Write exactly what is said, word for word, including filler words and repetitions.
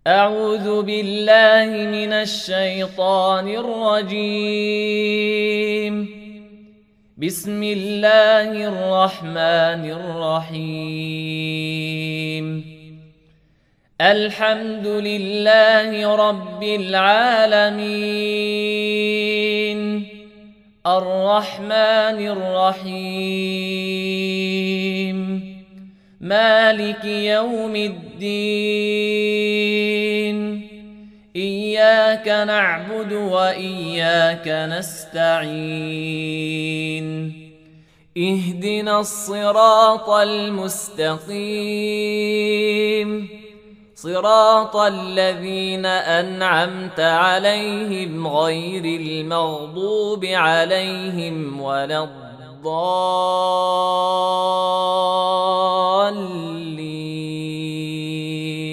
أعوذ بالله من الشيطان الرجيم. بسم الله الرحمن الرحيم. الحمد لله رب العالمين، الرحمن الرحيم، مالك يوم الدين. إياك نعبد وإياك نستعين. اهدنا الصراط المستقيم، صراط الذين أنعمت عليهم غير المغضوب عليهم ولا الضالين.